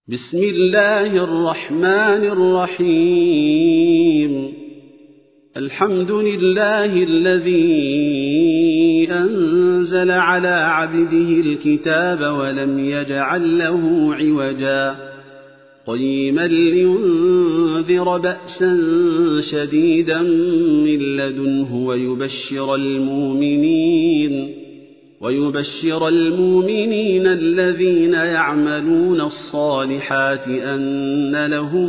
بسم الله الرحمن الرحيم. الحمد لله الذي أنزل على عبده الكتاب ولم يجعل له عوجا قيما لينذر بأسا شديدا من لدنه ويبشر المؤمنين الذين يعملون الصالحات أن لهم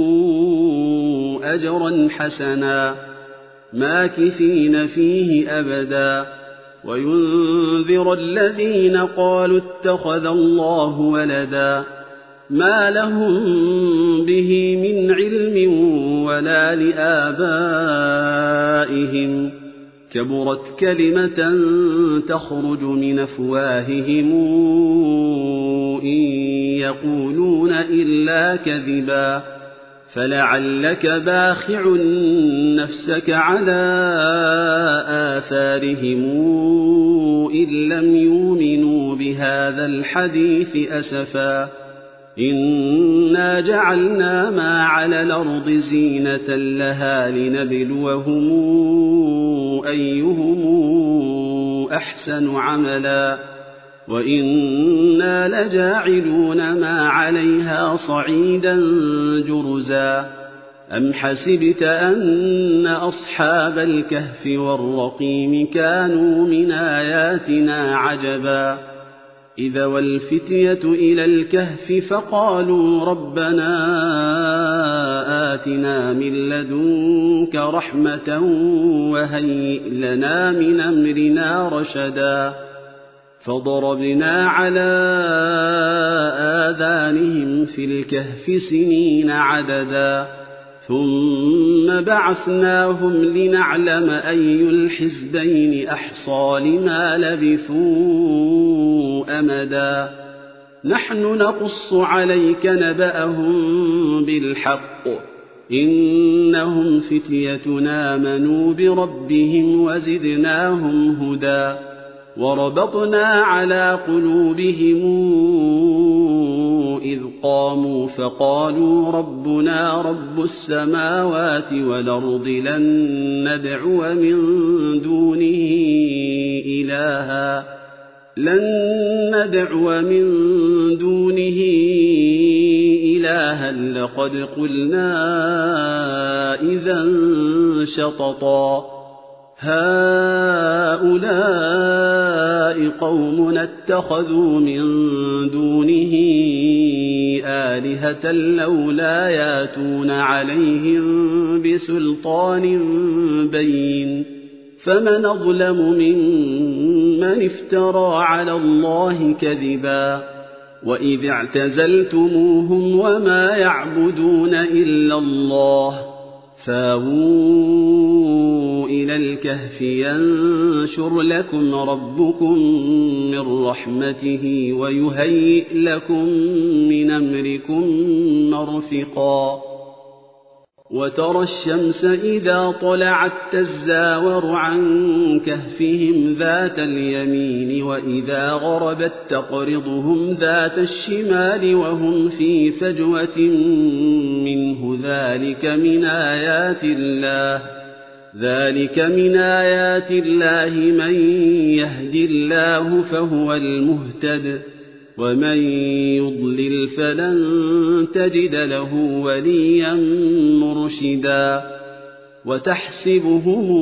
أجرا حسنا ماكثين فيه أبدا وينذر الذين قالوا اتخذ الله ولدا ما لهم به من علم ولا لآبائهم كبرت كلمة تخرج من أفواههم إن يقولون إلا كذبا فلعلك باخع نفسك على آثارهم إن لم يؤمنوا بهذا الحديث أسفا إنا جعلنا ما على الأرض زينة لها لنبلوهم أيهم أحسن عملا وإنا لجاعلون ما عليها صعيدا جرزا أم حسبت أن أصحاب الكهف والرقيم كانوا من آياتنا عجبا إذا والفتية إلى الكهف فقالوا ربنا آتنا من لدنك رحمة وهيئ لنا من أمرنا رشدا فضربنا على آذانهم في الكهف سنين عددا ثم بعثناهم لنعلم أي الحزبين أحصى لما لبثوا أمدا نحن نقص عليك نبأهم بالحق إنهم فتية آمنوا بربهم وزدناهم هدى وربطنا على قلوبهم إذ قاموا فقالوا ربنا رب السماوات والأرض لن ندعو من دونه إلها لقد قلنا إذا شططا هؤلاء قوم اتخذوا من دونه آلهة لولا ياتون عليهم بسلطان بين فمن أظلم ممن افترى على الله كذبا وإذ اعتزلتموهم وما يعبدون إلا الله فاووا إلى الكهف ينشر لكم ربكم من رحمته ويهيئ لكم من أمركم مرفقا وترى الشمس إذا طلعت تزاور عن كهفهم ذات اليمين وإذا غربت تقرضهم ذات الشمال وهم في فجوة منه ذلك من آيات الله من يهد الله فهو المهتد ومن يضلل فلن تجد له وليا مرشدا وتحسبهم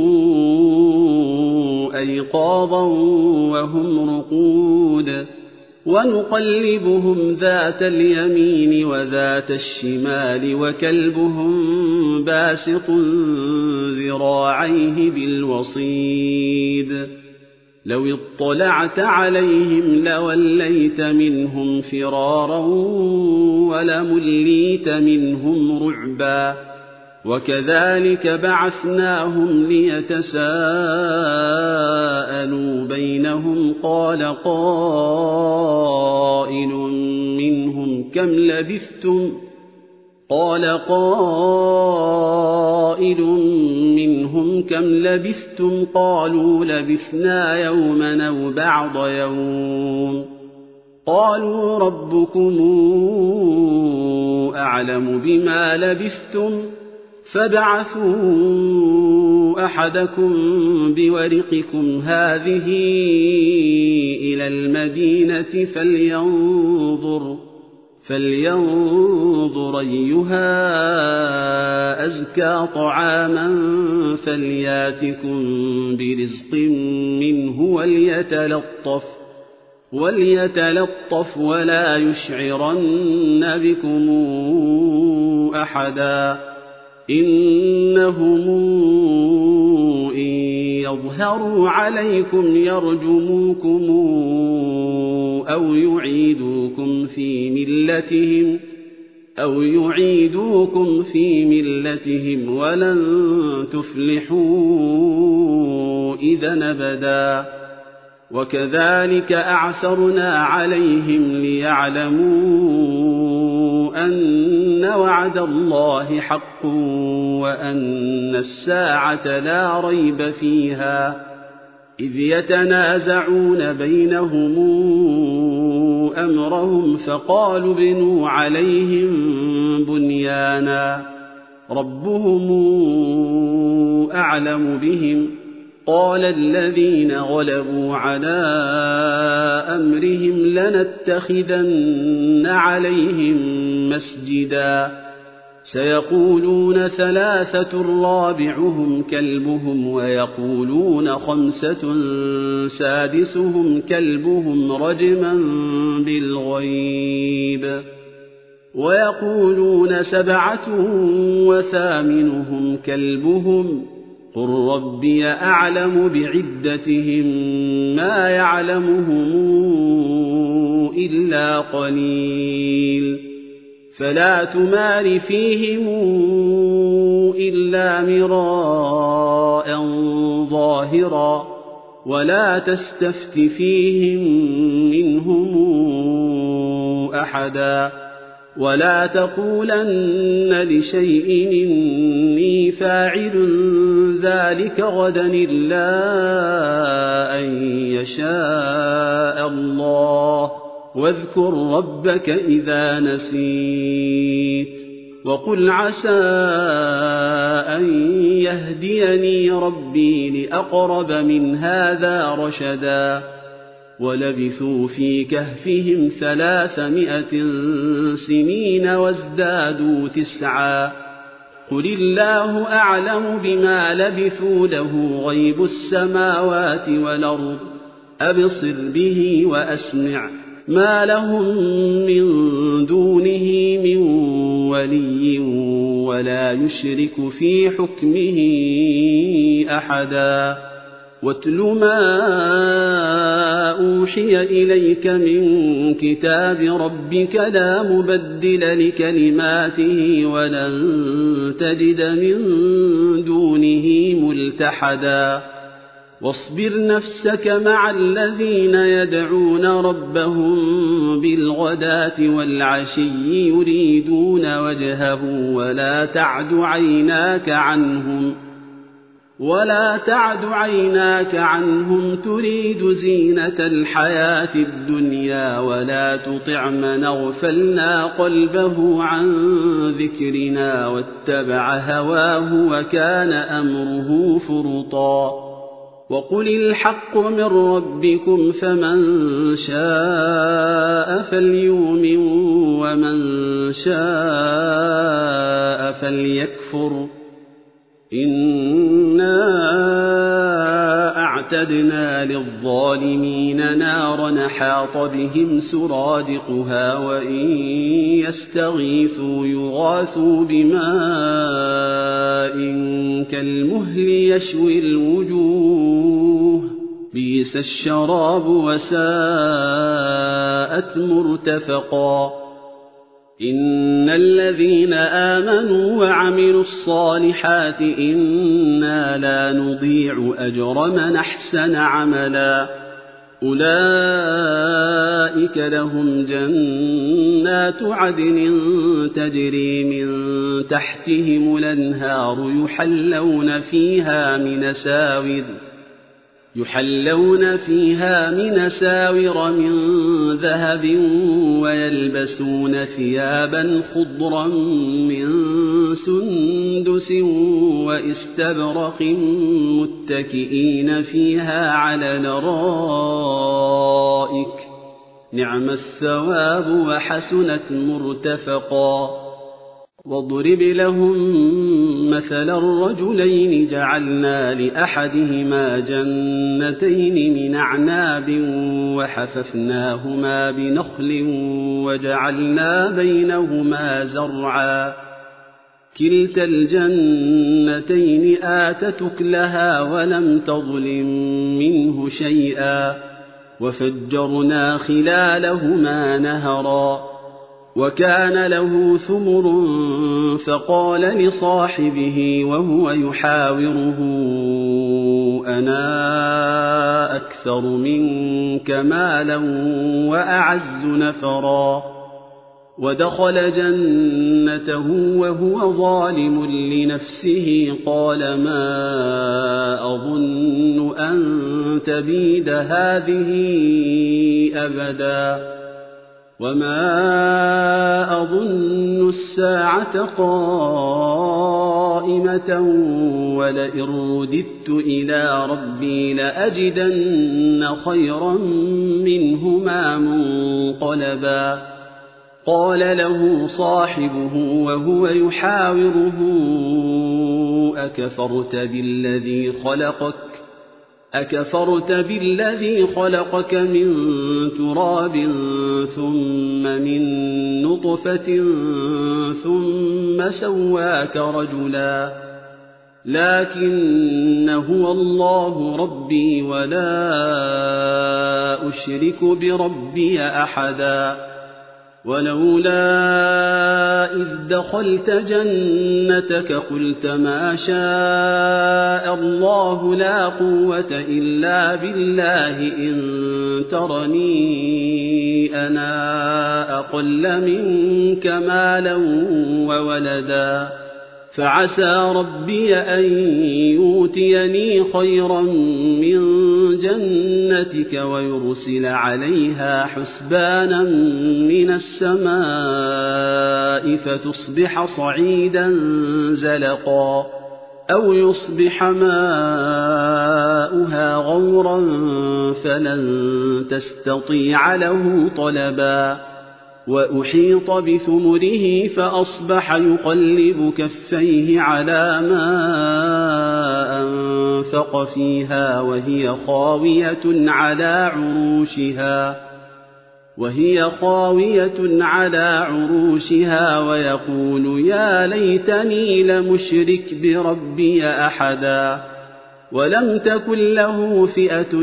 أيقاظا وهم رقود ونقلبهم ذات اليمين وذات الشمال وكلبهم باسط ذراعيه بالوصيد لو اطلعت عليهم لوليت منهم فرارا ولمليت منهم رعبا وكذلك بعثناهم ليتساءلوا بينهم قال قائل منهم كم لبثتم قالوا لبثنا يوما أو بعض يوم قالوا ربكم أعلم بما لبثتم فابعثوا أحدكم بورقكم هذه إلى المدينة فلينظر أيها أزكى طعاما فلياتكم برزق منه وليتلطف ولا يشعرن بكم أحدا إنهم إن يظهروا عليكم يرجموكم أو يعيدوكم في ملتهم ولن تفلحوا إذا أبدا وكذلك أعثرنا عليهم ليعلموا أن وعد الله حق وأن الساعة لا ريب فيها إذ يتنازعون بينهم أمرهم فقالوا ابنوا عليهم بنيانا ربهم أعلم بهم قال الذين غلبوا على أمرهم لنتخذن عليهم مسجدا سيقولون 3 رابعهم كلبهم ويقولون 5 سادسهم كلبهم رجما بالغيب ويقولون 7 وثامنهم كلبهم قل ربي أعلم بعدتهم ما يعلمهم إلا قليل فلا تمار فيهم إلا مراء ظاهرا ولا تستفت فيهم منهم أحدا ولا تقولن لشيء إني فاعل ذلك غدا إلا أن يشاء الله واذكر ربك إذا نسيت وقل عسى أن يهديني ربي لأقرب من هذا رشدا ولبثوا في كهفهم 300 سنين وازدادوا 9 قل الله أعلم بما لبثوا له غيب السماوات والأرض أبصر به وأسمع ما لهم من دونه من ولي ولا يشرك في حكمه أحدا واتل ما أوحي إليك من كتاب ربك لا مبدل لكلماته ولن تجد من دونه ملتحدا واصبر نفسك مع الذين يدعون ربهم بالغداة والعشي يريدون وجهه ولا تعد عيناك عنهم تريد زينة الحياة الدنيا ولا تطع من أغفلنا قلبه عن ذكرنا واتبع هواه وكان أمره فرطا وقل الحق من ربكم فمن شاء فليؤمن ومن شاء فليكفر إنا أعتدنا للظالمين نارا حاط بهم سرادقها وإن يستغيثوا يغاثوا بماء كالمهل يشوي الوجوه بئس الشراب وساءت مرتفقا إن الذين آمنوا وعملوا الصالحات إنا لا نضيع أجر من أحسن عملا أولئك لهم جنات عدن تجري من يحلون فيها من أساور من ذهب ويلبسون ثيابا خضرا من سندس واستبرق متكئين فيها على الأرائك نعم الثواب وحسنت مرتفقا واضرب لهم مثل الرجلين جعلنا لأحدهما جنتين من أعناب وحففناهما بنخل وجعلنا بينهما زرعا كلتا الجنتين آتت أكلها ولم تظلم منه شيئا وفجرنا خلالهما نهرا وكان له ثمر فقال لصاحبه وهو يحاوره أنا أكثر منك مالا وأعز نفرا ودخل جنته وهو ظالم لنفسه قال ما أظن أن تبيد هذه أبدا وما أظن الساعة قائمة ولئن رددت إلى ربي لأجدن خيرا منهما منقلبا قال له صاحبه وهو يحاوره أكفرت بالذي خلقك من تراب ثم من نطفة ثم سواك رجلا لكن هو الله ربي ولا أشرك بربي أحدا ولولا إذ دخلت جنتك قلت ما شاء الله لا قوة إلا بالله إن ترني أنا أقل منك مالا وولدا فعسى ربي أن يؤتيني خيرا من جنتك ويرسل عليها حسبانا من السماء فتصبح صعيدا زلقا أو يصبح ماؤها غورا فلن تستطيع له طلبا وأحيط بثمره فأصبح يقلب كفيه على ما أنفق فيها وهي خاوية على عروشها ويقول يا ليتني لمشرك بربي أحدا ولم تكن له فئة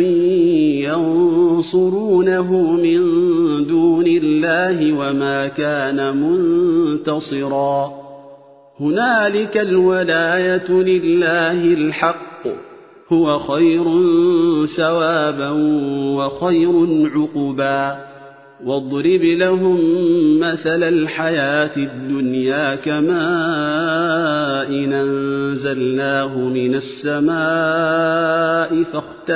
ينصرونه من دون الله وما كان منتصرا هنالك الولاية لله الحق هو خير ثوابا وخير عقبا واضرب لهم مثل الحياة الدنيا كماء أنزلناه من السماء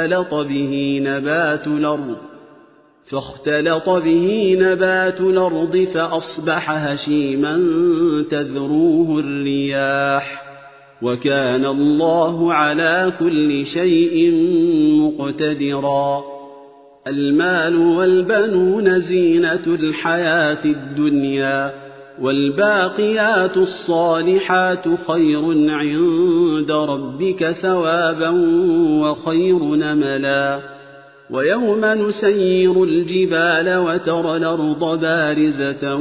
فاختلط به نبات الأرض فأصبح هشيما تذروه الرياح وكان الله على كل شيء مقتدرا المال والبنون زينة الحياة الدنيا والباقيات الصالحات خير عند ربك ثوابا وخير نملا ويوم نسير الجبال وترى الأرض بارزة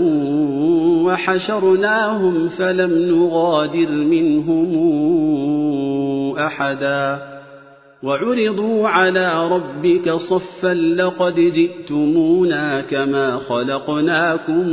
وحشرناهم فلم نغادر منهم أحدا وعرضوا على ربك صفا لقد جئتمونا كما خلقناكم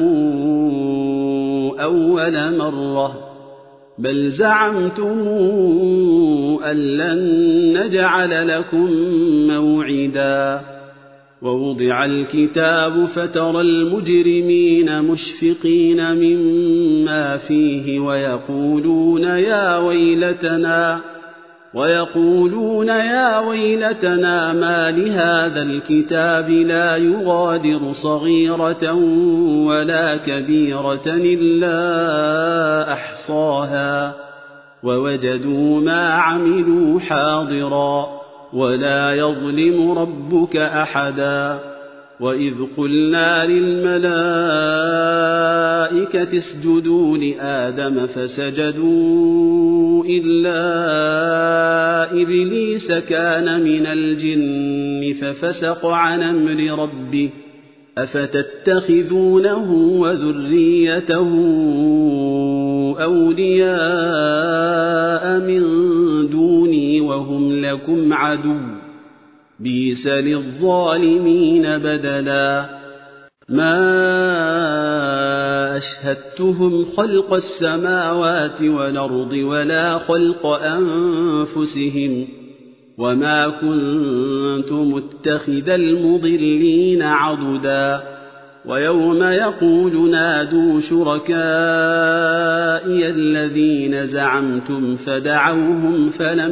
أول مرة بل زعمتم أن لن نجعل لكم موعدا ووضع الكتاب فترى المجرمين مشفقين مما فيه ويقولون ويقولون يا ويلتنا ما لهذا الكتاب لا يغادر صغيرة ولا كبيرة إلا أحصاها ووجدوا ما عملوا حاضرا ولا يظلم ربك أحدا. وإذ قلنا للملائكة اسجدوا لآدم فسجدوا إلا إبليس كان من الجن ففسق عن أمر ربه أفتتخذونه وذريته أولياء من دوني وهم لكم عدو بئس للظالمين بدلا. ما أشهدتهم خلق السماوات والأرض ولا خلق أنفسهم وما كنت متخذ المضلين عضدا. ويوم يقول نادوا شركائي الذين زعمتم فدعوهم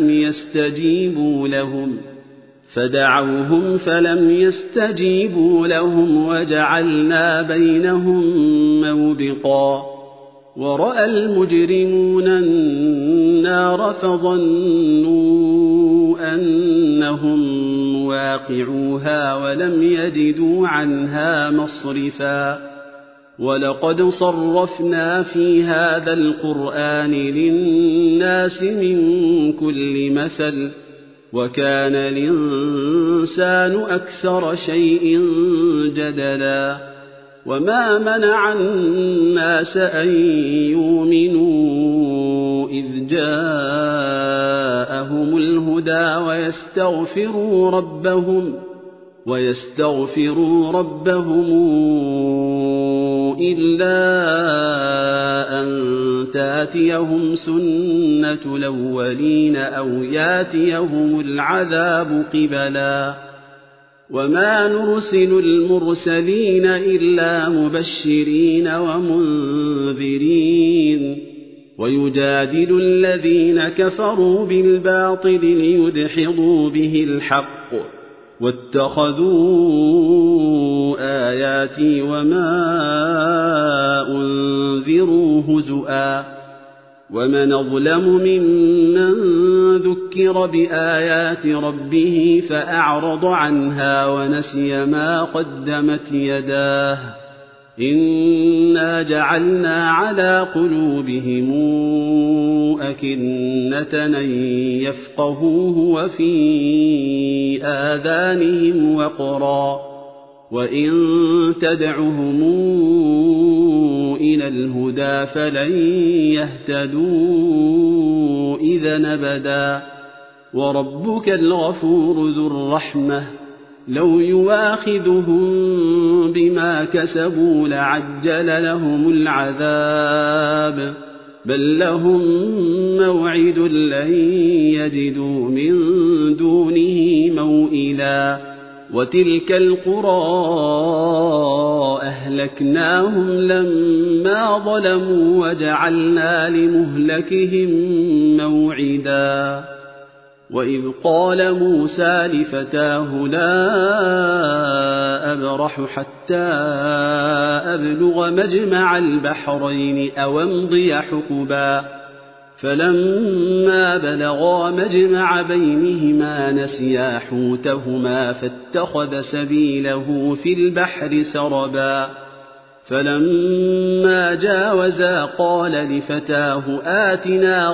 فلم يستجيبوا لهم وجعلنا بينهم موبقا. ورأى المجرمون النار فظنوا أنهم واقعوها ولم يجدوا عنها مصرفا. ولقد صرفنا في هذا القرآن للناس من كل مثل وكان الإنسان أكثر شيء جدلا. وما منع الناس أن يؤمنوا إذ جاءهم الهدى ويستغفروا ربهم إلا أن تاتيهم سنة الأولين أو ياتيهم العذاب قبلا. وما نرسل المرسلين إلا مبشرين ومنذرين ويجادل الذين كفروا بالباطل ليدحضوا به الحق واتخذوا آياتي وما أنذروا هزؤا. ومن أظلم ممن ذكر بآيات ربه فأعرض عنها ونسي ما قدمت يداه إنا جعلنا على قلوبهم أكنة أن يفقهوه وفي آذانهم وقرا وإن تدعهم إلى الهدى فلن يهتدوا إذا أبدا. وربك الغفور ذو الرحمة لو يواخذهم بما كسبوا لعجل لهم العذاب بل لهم موعد لن يجدوا من دونه موئلا. وتلك القرى أهلكناهم لما ظلموا وجعلنا لمهلكهم موعدا. وإذ قال موسى لفتاه لا أبرح حتى أبلغ مجمع البحرين أو أمضي حقبا فلما بلغا مجمع بينهما نسيا حوتهما فاتخذ سبيله في البحر سربا. فلما جاوزا قال لفتاه آتنا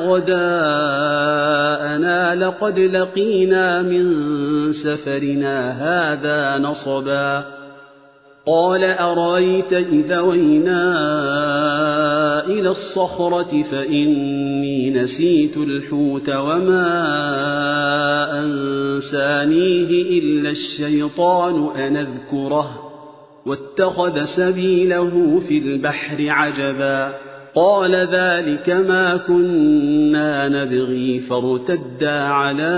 غداءنا لقد لقينا من سفرنا هذا نصبا. قال أرأيت إذا وينا إلى الصخرة فإني نسيت الحوت وما أنسانيه إلا الشيطان أن أذكره واتخذ سبيله في البحر عجبا. قال ذلك ما كنا نبغي فارتدا على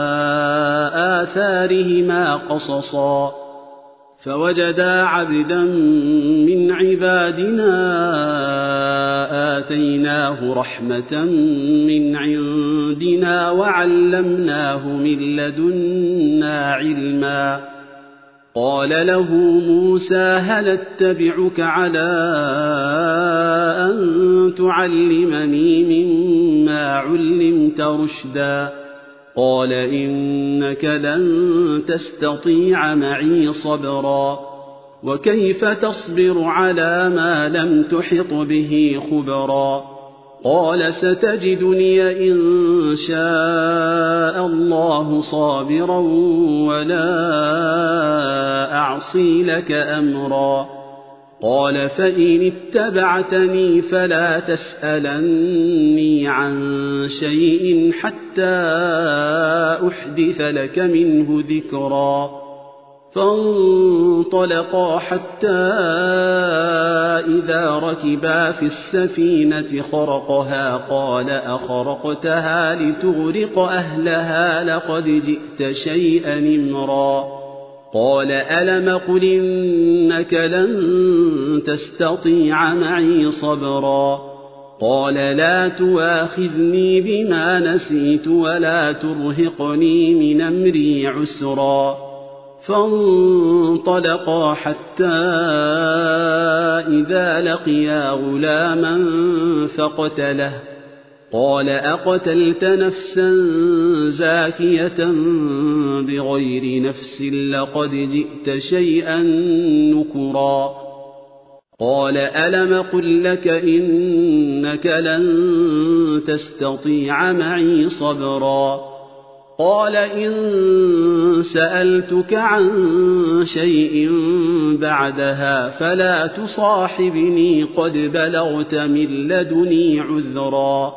آثارهما قصصا فوجدا عبدا من عبادنا آتيناه آتيناه رحمة من عندنا وعلمناه من لدنا علما. قال له موسى هل اتبعك على أن تعلمني مما علمت رشدا؟ قال إنك لن تستطيع معي صبرا وكيف تصبر على ما لم تحط به خبرا؟ قال ستجدني إن شاء الله صابرا ولا أعصي لك أمرا. قال فإن اتبعتني فلا تسألني عن شيء حتى أحدث لك منه ذكرا. فانطلقا حتى إذا ركبا في السفينة خرقها قال أخرقتها لتغرق أهلها لقد جئت شيئا إمرا. قال ألم قل إنك لن تستطيع معي صبرا؟ قال لا تواخذني بما نسيت ولا ترهقني من أمري عسرا. فانطلقا حتى إذا لقيا غلاما فقتله. قال أقتلت نفسا زاكية بغير نفس لقد جئت شيئا نكرا. قال ألم قل لك إنك لن تستطيع معي صبرا؟ قال إن سألتك عن شيء بعدها فلا تصاحبني قد بلغت من لدني عذرا.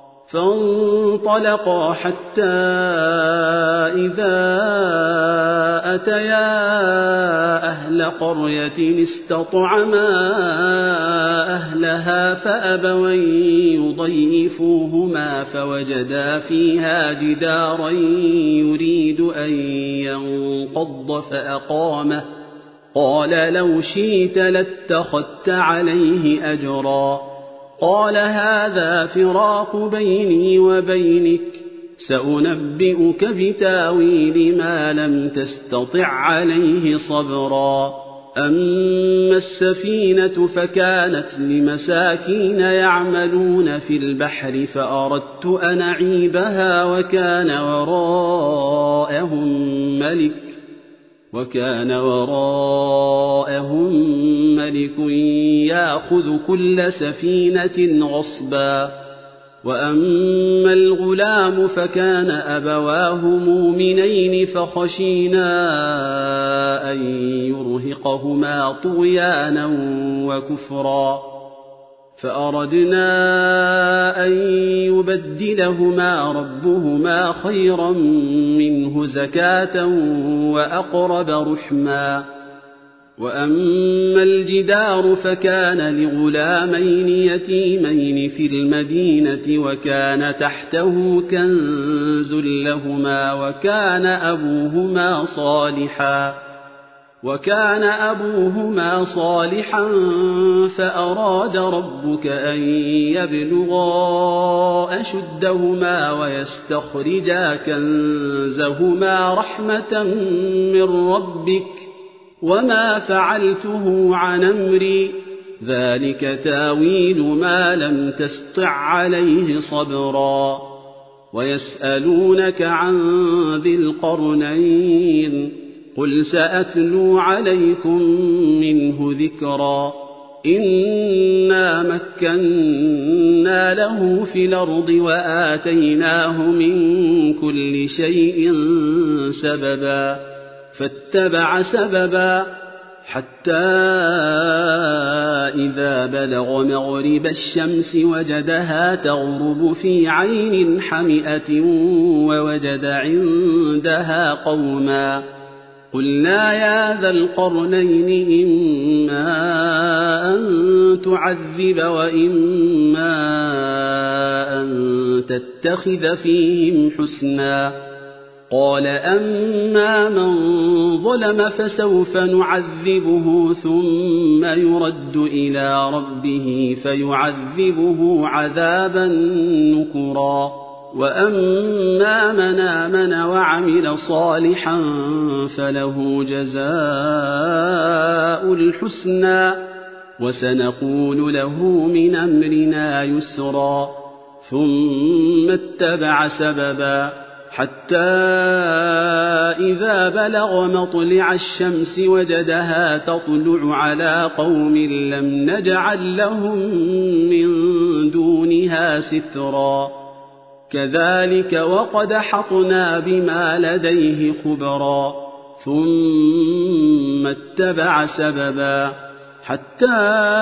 فانطلقا حتى إذا أتيا أهل قرية استطعما أهلها فأبوا أن يضيفوهما فوجدا فيها جدارا يريد أن ينقض فأقامه. قال لو شئت لاتخذت عليه أجرا. قال هذا فراق بيني وبينك سأنبئك بتاويل ما لم تستطع عليه صبرا. أما السفينة فكانت لمساكين يعملون في البحر فأردت أن أعيبها وكان وراءهم ملك يأخذ كل سفينة غصبا. وأما الغلام فكان أبواه مؤمنين فخشينا أن يرهقهما طغيانا وكفرا فأردنا أن يبدلهما ربهما خيرا منه زكاة وأقرب رحما. وأما الجدار فكان لغلامين يتيمين في المدينة وكان تحته كنز لهما وكان أبوهما صالحا فأراد ربك أن يبلغا أشدهما ويستخرجا كنزهما رحمة من ربك وما فعلته عن أمري ذلك تاويل ما لم تسطع عليه صبرا. ويسألونك عن ذي القرنين قل سأتلو عليكم منه ذكرا. إنا مكنا له في الأرض وآتيناه من كل شيء سببا فاتبع سببا حتى إذا بلغ مغرب الشمس وجدها تغرب في عين حمئة ووجد عندها قوما. قلنا يا ذا القرنين إما أن تعذب وإما أن تتخذ فيهم حسنا. قال أما من ظلم فسوف نعذبه ثم يرد إلى ربه فيعذبه عذابا نكرا وأما من آمن وعمل صالحا فله جزاء الحسنى وسنقول له من أمرنا يسرا ثم اتبع سببا حتى إذا بلغ مطلع الشمس وجدها تطلع على قوم لم نجعل لهم من دونها سترا كذلك وقد حطنا بما لديه خبرا ثم اتبع سببا حتى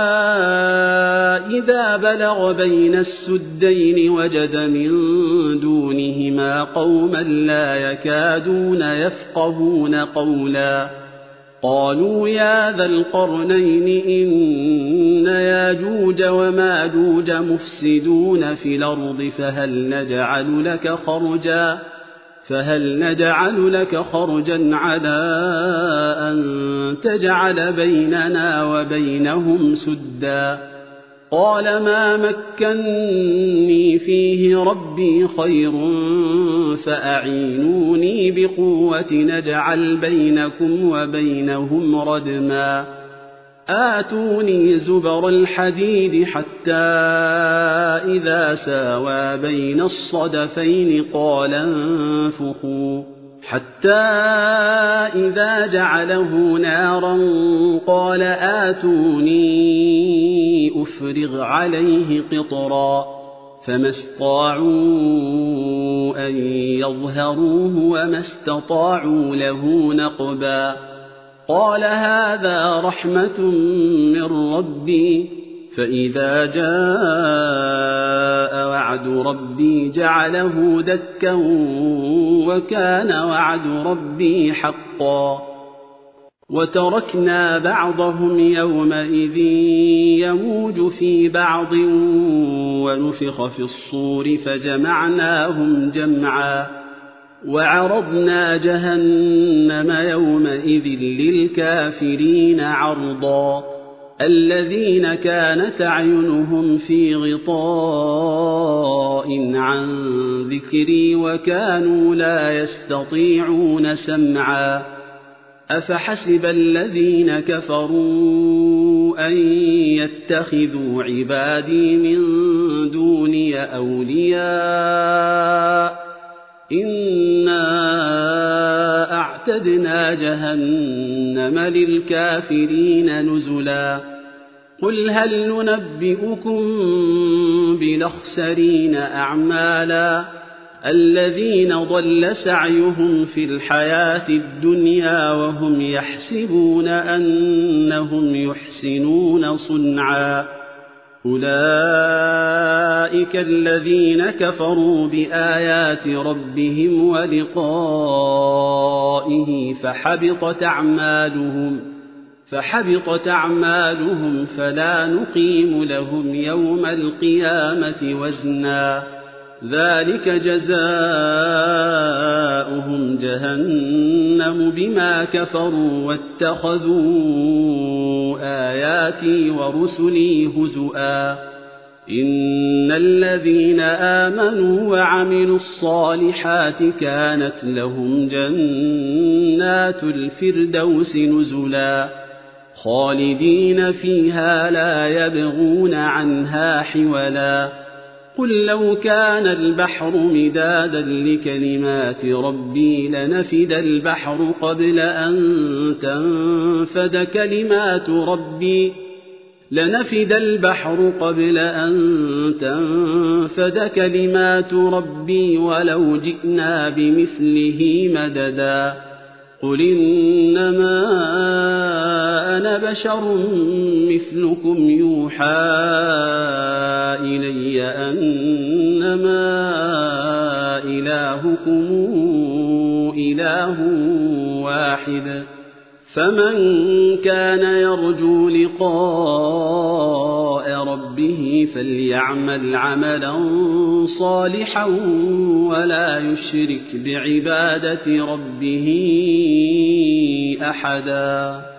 إذا بلغ بين السدين وجد من دونهما قوما لا يكادون يفقهون قولا قالوا يا ذا القرنين إن ياجوج وماجوج مفسدون في الأرض فهل نجعل لك خرجا على أن تجعل بيننا وبينهم سدا قال ما مكني فيه ربي خير فأعينوني بقوة نجعل بينكم وبينهم ردما آتوني زبر الحديد حتى إذا ساوى بين الصدفين قال انفخوا حتى إذا جعله نارا قال آتوني أفرغ عليه قطرا فما استطاعوا أن يظهروه وما استطاعوا له نقبا قال هذا رحمة من ربي فإذا جاء وعد ربي جعله دكا وكان وعد ربي حقا وتركنا بعضهم يومئذ يموج في بعض ونفخ في الصور فجمعناهم جمعا وعرضنا جهنم يومئذ للكافرين عرضا الذين كانت أعينهم في غطاء عن ذكري وكانوا لا يستطيعون سمعا أفحسب الذين كفروا أن يتخذوا عبادي من دوني أولياء إنا أعتدنا جهنم للكافرين نزلا قل هل ننبئكم بالأخسرين أعمالا الذين ضل سعيهم في الحياة الدنيا وهم يحسبون أنهم يحسنون صنعا أولئك الذين كفروا بآيات ربهم ولقائه فحبطت أعمالهم فلا نقيم لهم يوم القيامة وزنا ذلك جزاؤهم جهنم بما كفروا واتخذوا آياتي ورسلي هزؤا إن الذين آمنوا وعملوا الصالحات كانت لهم جنات الفردوس نزلا خالدين فيها لا يبغون عنها حولا قل لو كان البحر مدادا لكلمات ربي لنفد البحر قبل أن تنفد كلمات ربي ولو جئنا بمثله مددا قل إنما أنا بشر مثلكم يوحى إلي أنما إلهكم إله واحد فمن كان يرجو لقاء ربه فليعمل عملا صالحا ولا يشرك بعبادة ربه أحدا.